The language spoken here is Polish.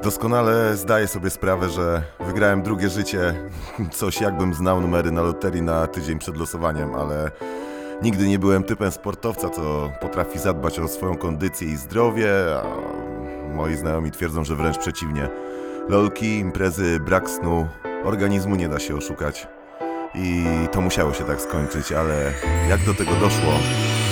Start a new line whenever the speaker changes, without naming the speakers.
Doskonale zdaję sobie sprawę, że wygrałem drugie życie, coś jakbym znał numery na loterii na tydzień przed losowaniem, ale nigdy nie byłem typem sportowca, co potrafi zadbać o swoją kondycję i zdrowie, a moi znajomi twierdzą, że wręcz przeciwnie. Lolki, imprezy, brak snu, organizmu nie da się oszukać. I to musiało się tak skończyć, ale jak do tego doszło,